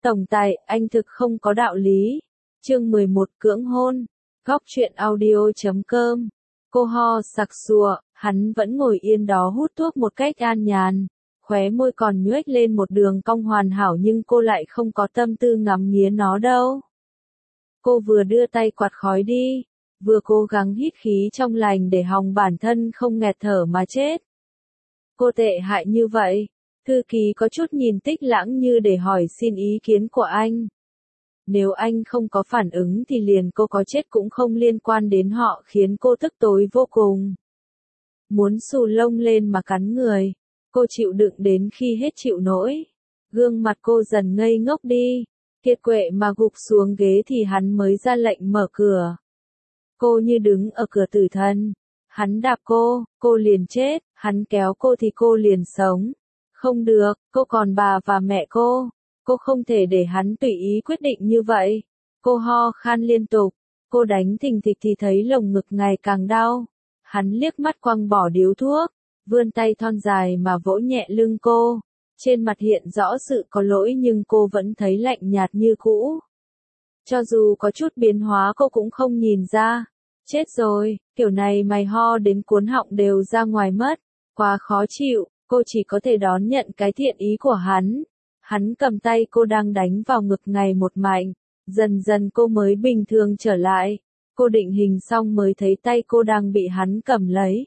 Tổng tài, anh thực không có đạo lý. Chương 11 cưỡng hôn. Góc truyện audio.com. Cô ho sặc sụa, hắn vẫn ngồi yên đó hút thuốc một cách an nhàn. Khóe môi còn nhoếch lên một đường cong hoàn hảo nhưng cô lại không có tâm tư ngắm nghía nó đâu. Cô vừa đưa tay quạt khói đi, vừa cố gắng hít khí trong lành để hòng bản thân không nghẹt thở mà chết. Cô tệ hại như vậy. Thư ký có chút nhìn Tích Lãng như để hỏi xin ý kiến của anh. Nếu anh không có phản ứng thì liền cô có chết cũng không liên quan đến họ, khiến cô tức tối vô cùng. Muốn xù lông lên mà cắn người. Cô chịu đựng đến khi hết chịu nổi. Gương mặt cô dần ngây ngốc đi. Kiệt quệ mà gục xuống ghế thì hắn mới ra lệnh mở cửa. Cô như đứng ở cửa tử thần. Hắn đạp cô liền chết, hắn kéo cô thì cô liền sống. Không được, cô còn bà và mẹ cô không thể để hắn tùy ý quyết định như vậy. Cô ho khan liên tục, cô đánh thình thịch thì thấy lồng ngực ngày càng đau. Hắn liếc mắt quăng bỏ điếu thuốc, vươn tay thon dài mà vỗ nhẹ lưng cô. Trên mặt hiện rõ sự có lỗi nhưng cô vẫn thấy lạnh nhạt như cũ. Cho dù có chút biến hóa cô cũng không nhìn ra. Chết rồi, kiểu này mày ho đến cuốn họng đều ra ngoài mất. Quá khó chịu, cô chỉ có thể đón nhận cái thiện ý của hắn. Hắn cầm tay cô đang đánh vào ngực ngày một mạnh. Dần dần cô mới bình thường trở lại. Cô định hình xong mới thấy tay cô đang bị hắn cầm lấy.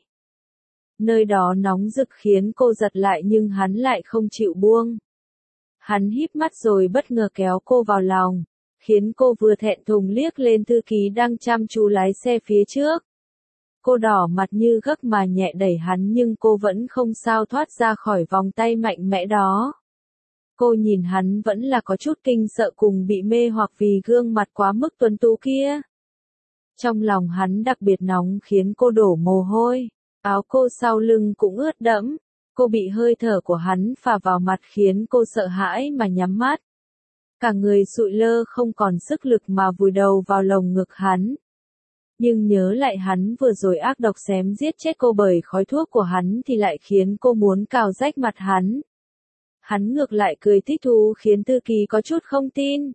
Nơi đó nóng rực khiến cô giật lại nhưng hắn lại không chịu buông. Hắn híp mắt rồi bất ngờ kéo cô vào lòng, khiến cô vừa thẹn thùng liếc lên thư ký đang chăm chú lái xe phía trước. Cô đỏ mặt như gấc mà nhẹ đẩy hắn nhưng cô vẫn không sao thoát ra khỏi vòng tay mạnh mẽ đó. Cô nhìn hắn vẫn là có chút kinh sợ cùng bị mê hoặc vì gương mặt quá mức tuấn tú kia. Trong lòng hắn đặc biệt nóng khiến cô đổ mồ hôi, áo cô sau lưng cũng ướt đẫm. Cô bị hơi thở của hắn phả vào mặt khiến cô sợ hãi mà nhắm mắt. Cả người sụi lơ không còn sức lực mà vùi đầu vào lồng ngực hắn. Nhưng nhớ lại hắn vừa rồi ác độc xém giết chết cô bởi khói thuốc của hắn thì lại khiến cô muốn cào rách mặt hắn. Hắn ngược lại cười thích thú khiến thư ký có chút không tin.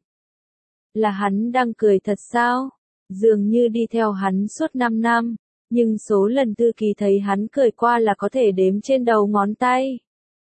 Là hắn đang cười thật sao? Dường như đi theo hắn suốt 5 năm, nhưng số lần thư ký thấy hắn cười qua là có thể đếm trên đầu ngón tay.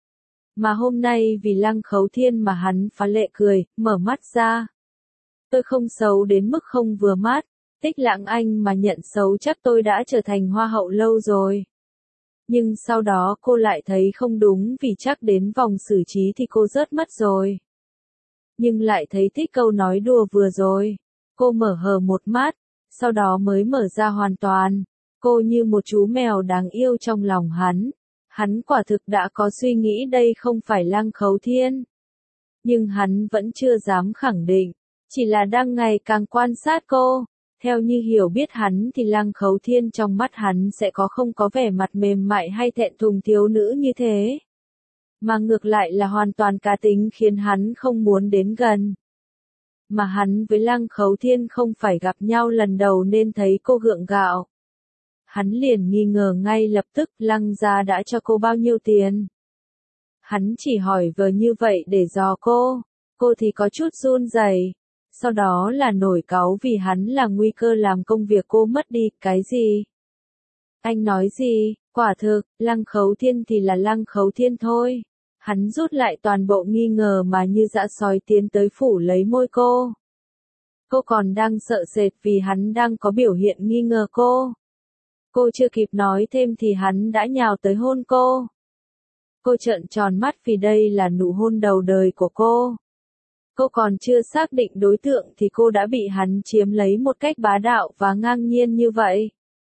Mà hôm nay vì Lăng Khấu Thiên mà hắn phá lệ cười, mở mắt ra. Tôi không xấu đến mức không vừa mắt. Tích Lãng anh mà nhận xấu chắc tôi đã trở thành hoa hậu lâu rồi. Nhưng sau đó cô lại thấy không đúng vì chắc đến vòng xử trí thì cô rớt mất rồi. Nhưng lại thấy thích câu nói đùa vừa rồi. Cô mở hờ một mắt, sau đó mới mở ra hoàn toàn. Cô như một chú mèo đáng yêu trong lòng hắn. Hắn quả thực đã có suy nghĩ đây không phải Lăng Khấu Thiên. Nhưng hắn vẫn chưa dám khẳng định, chỉ là đang ngày càng quan sát cô. Theo như hiểu biết hắn thì Lăng Khấu Thiên trong mắt hắn sẽ không có vẻ mặt mềm mại hay thẹn thùng thiếu nữ như thế. Mà ngược lại là hoàn toàn cá tính khiến hắn không muốn đến gần. Mà hắn với Lăng Khấu Thiên không phải gặp nhau lần đầu nên thấy cô gượng gạo. Hắn liền nghi ngờ ngay lập tức Lăng gia đã cho cô bao nhiêu tiền. Hắn chỉ hỏi vờ như vậy để dò cô thì có chút run rẩy. Sau đó là nổi cáu vì hắn là nguy cơ làm công việc cô mất đi. Cái gì? Anh nói gì? Quả thực, Lăng Khấu Thiên thì là Lăng Khấu Thiên thôi. Hắn rút lại toàn bộ nghi ngờ mà như dã sói tiến tới phủ lấy môi cô. Cô còn đang sợ sệt vì hắn đang có biểu hiện nghi ngờ cô. Cô chưa kịp nói thêm thì hắn đã nhào tới hôn cô. Cô trợn tròn mắt vì đây là nụ hôn đầu đời của cô. Cô còn chưa xác định đối tượng thì cô đã bị hắn chiếm lấy một cách bá đạo và ngang nhiên như vậy.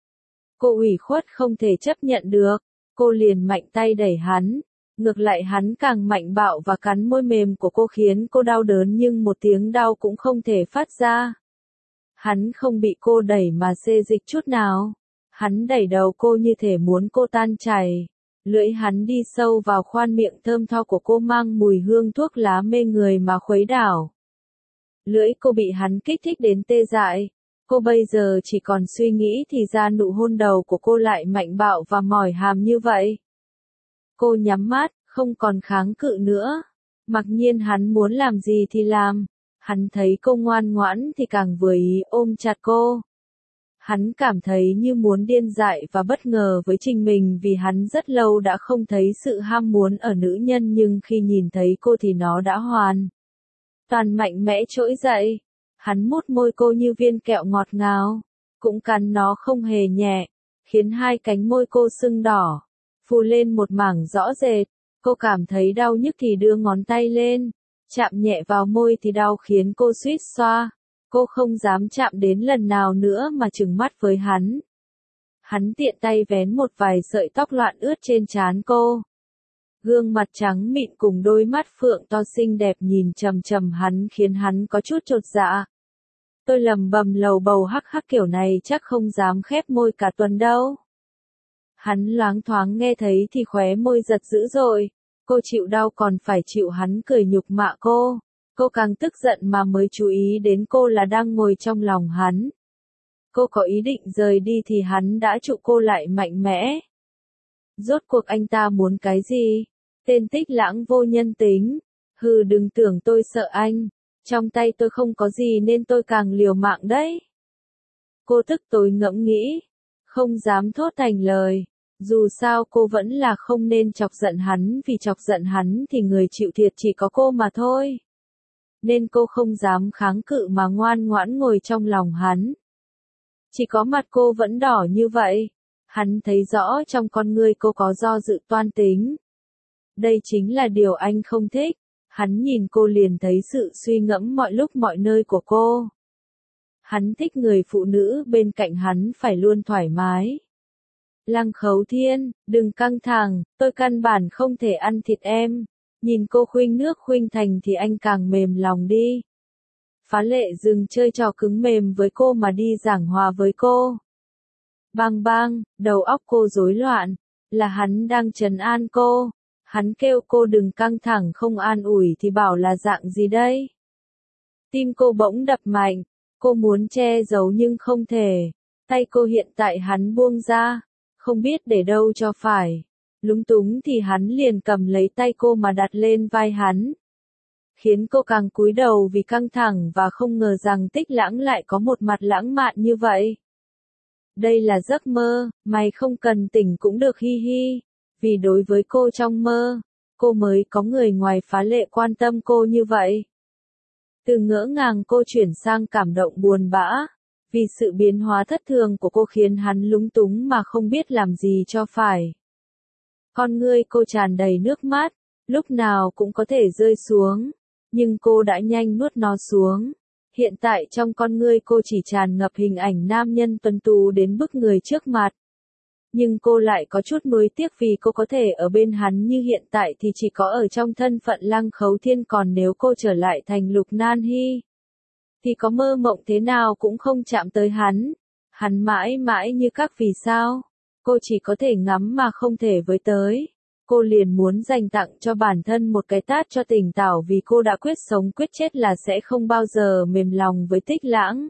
Cô ủy khuất không thể chấp nhận được, cô liền mạnh tay đẩy hắn. Ngược lại hắn càng mạnh bạo và cắn môi mềm của cô khiến cô đau đớn nhưng một tiếng đau cũng không thể phát ra. Hắn không bị cô đẩy mà xê dịch chút nào. Hắn đẩy đầu cô như thể muốn cô tan chảy. Lưỡi hắn đi sâu vào khoan miệng thơm tho của cô mang mùi hương thuốc lá mê người mà khuấy đảo. Lưỡi cô bị hắn kích thích đến tê dại. Cô bây giờ chỉ còn suy nghĩ thì ra nụ hôn đầu của cô lại mạnh bạo và mỏi hàm như vậy. Cô nhắm mắt, không còn kháng cự nữa. Mặc nhiên hắn muốn làm gì thì làm. Hắn thấy cô ngoan ngoãn thì càng vừa ý ôm chặt cô. Hắn cảm thấy như muốn điên dại và bất ngờ với chính mình vì hắn rất lâu đã không thấy sự ham muốn ở nữ nhân nhưng khi nhìn thấy cô thì nó đã hoàn toàn mạnh mẽ trỗi dậy. Hắn mút môi cô như viên kẹo ngọt ngào, cũng cắn nó không hề nhẹ, khiến hai cánh môi cô sưng đỏ, phù lên một mảng rõ rệt. Cô cảm thấy đau nhức thì đưa ngón tay lên, chạm nhẹ vào môi thì đau khiến cô suýt xoa. Cô không dám chạm đến lần nào nữa mà trừng mắt với hắn. Hắn tiện tay vén một vài sợi tóc loạn ướt trên trán cô. Gương mặt trắng mịn cùng đôi mắt phượng to xinh đẹp nhìn chằm chằm hắn khiến hắn có chút chột dạ. Tôi lầm bầm lầu bầu hắc hắc kiểu này chắc không dám khép môi cả tuần đâu. Hắn loáng thoáng nghe thấy thì khóe môi giật dữ dội. Cô chịu đau còn phải chịu hắn cười nhục mạ cô. Cô càng tức giận mà mới chú ý đến cô là đang ngồi trong lòng hắn. Cô có ý định rời đi thì hắn đã trụ cô lại mạnh mẽ. Rốt cuộc anh ta muốn cái gì? Tên Tích Lãng vô nhân tính. Hừ, đừng tưởng tôi sợ anh. Trong tay tôi không có gì nên tôi càng liều mạng đấy. Cô tức tối ngẫm nghĩ. Không dám thốt thành lời. Dù sao cô vẫn là không nên chọc giận hắn vì chọc giận hắn thì người chịu thiệt chỉ có cô mà thôi. Nên cô không dám kháng cự mà ngoan ngoãn ngồi trong lòng hắn. Chỉ có mặt cô vẫn đỏ như vậy. Hắn thấy rõ trong con ngươi cô có do dự toan tính. Đây chính là điều anh không thích. Hắn nhìn cô liền thấy sự suy ngẫm mọi lúc mọi nơi của cô. Hắn thích người phụ nữ bên cạnh hắn phải luôn thoải mái. Lăng Khấu Thiên, đừng căng thẳng, tôi căn bản không thể ăn thịt em. Nhìn cô khuynh nước khuynh thành thì anh càng mềm lòng đi. Phá Lệ dừng chơi trò cứng mềm với cô mà đi giảng hòa với cô. Bang bang, đầu óc cô rối loạn, là hắn đang trấn an cô. Hắn kêu cô đừng căng thẳng không an ủi thì bảo là dạng gì đây? Tim cô bỗng đập mạnh, cô muốn che giấu nhưng không thể. Tay cô hiện tại hắn buông ra, không biết để đâu cho phải. Lúng túng thì hắn liền cầm lấy tay cô mà đặt lên vai hắn. Khiến cô càng cúi đầu vì căng thẳng và không ngờ rằng Tích Lãng lại có một mặt lãng mạn như vậy. Đây là giấc mơ, mày không cần tỉnh cũng được hi hi. Vì đối với cô trong mơ, cô mới có người ngoài Phá Lệ quan tâm cô như vậy. Từ ngỡ ngàng cô chuyển sang cảm động buồn bã. Vì sự biến hóa thất thường của cô khiến hắn lúng túng mà không biết làm gì cho phải. Con ngươi cô tràn đầy nước mắt, lúc nào cũng có thể rơi xuống, nhưng cô đã nhanh nuốt nó xuống. Hiện tại trong con ngươi cô chỉ tràn ngập hình ảnh nam nhân tuấn tú đến bức người trước mặt. Nhưng cô lại có chút nuối tiếc vì cô có thể ở bên hắn như hiện tại thì chỉ có ở trong thân phận Lăng Khấu Thiên, còn nếu cô trở lại thành Lục Nan Hy thì có mơ mộng thế nào cũng không chạm tới hắn. Hắn mãi mãi như các vì sao. Cô chỉ có thể ngắm mà không thể với tới. Cô liền muốn dành tặng cho bản thân một cái tát cho tỉnh táo vì cô đã quyết sống quyết chết là sẽ không bao giờ mềm lòng với Tích Lãng.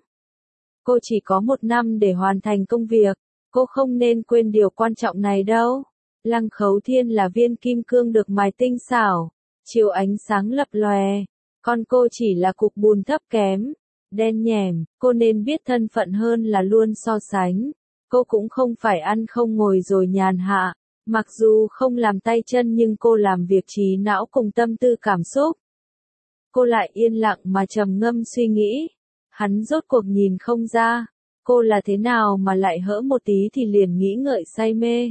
Cô chỉ có 1 năm để hoàn thành công việc. Cô không nên quên điều quan trọng này đâu. Lăng Khấu Thiên là viên kim cương được mài tinh xảo, chiếu ánh sáng lập lòe. Còn cô chỉ là cục bùn thấp kém, đen nhẻm. Cô nên biết thân phận hơn là luôn so sánh. Cô cũng không phải ăn không ngồi rồi nhàn hạ. Mặc dù không làm tay chân nhưng cô làm việc trí não cùng tâm tư cảm xúc. Cô lại yên lặng mà trầm ngâm suy nghĩ. Hắn rốt cuộc nhìn không ra. Cô là thế nào mà lại hỡ một tí thì liền nghĩ ngợi say mê.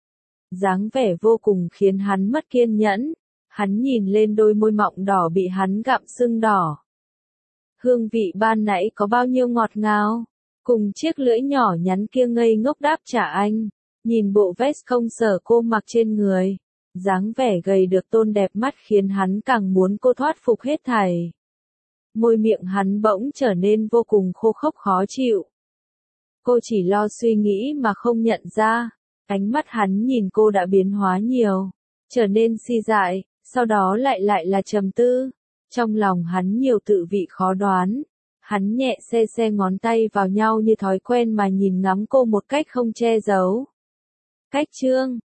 Dáng vẻ vô cùng khiến hắn mất kiên nhẫn. Hắn nhìn lên đôi môi mọng đỏ bị hắn gặm sưng đỏ. Hương vị ban nãy có bao nhiêu ngọt ngào. Cùng chiếc lưỡi nhỏ nhắn kia ngây ngốc đáp trả anh. Nhìn bộ vest không sở cô mặc trên người. Dáng vẻ gầy được tôn đẹp mắt khiến hắn càng muốn cô thoát phục hết thảy. Môi miệng hắn bỗng trở nên vô cùng khô khốc khó chịu. Cô chỉ lo suy nghĩ mà không nhận ra. Ánh mắt hắn nhìn cô đã biến hóa nhiều. Trở nên si dại, sau đó lại là trầm tư. Trong lòng hắn nhiều tự vị khó đoán. Hắn nhẹ xe ngón tay vào nhau như thói quen mà nhìn ngắm cô một cách không che giấu. Cách chương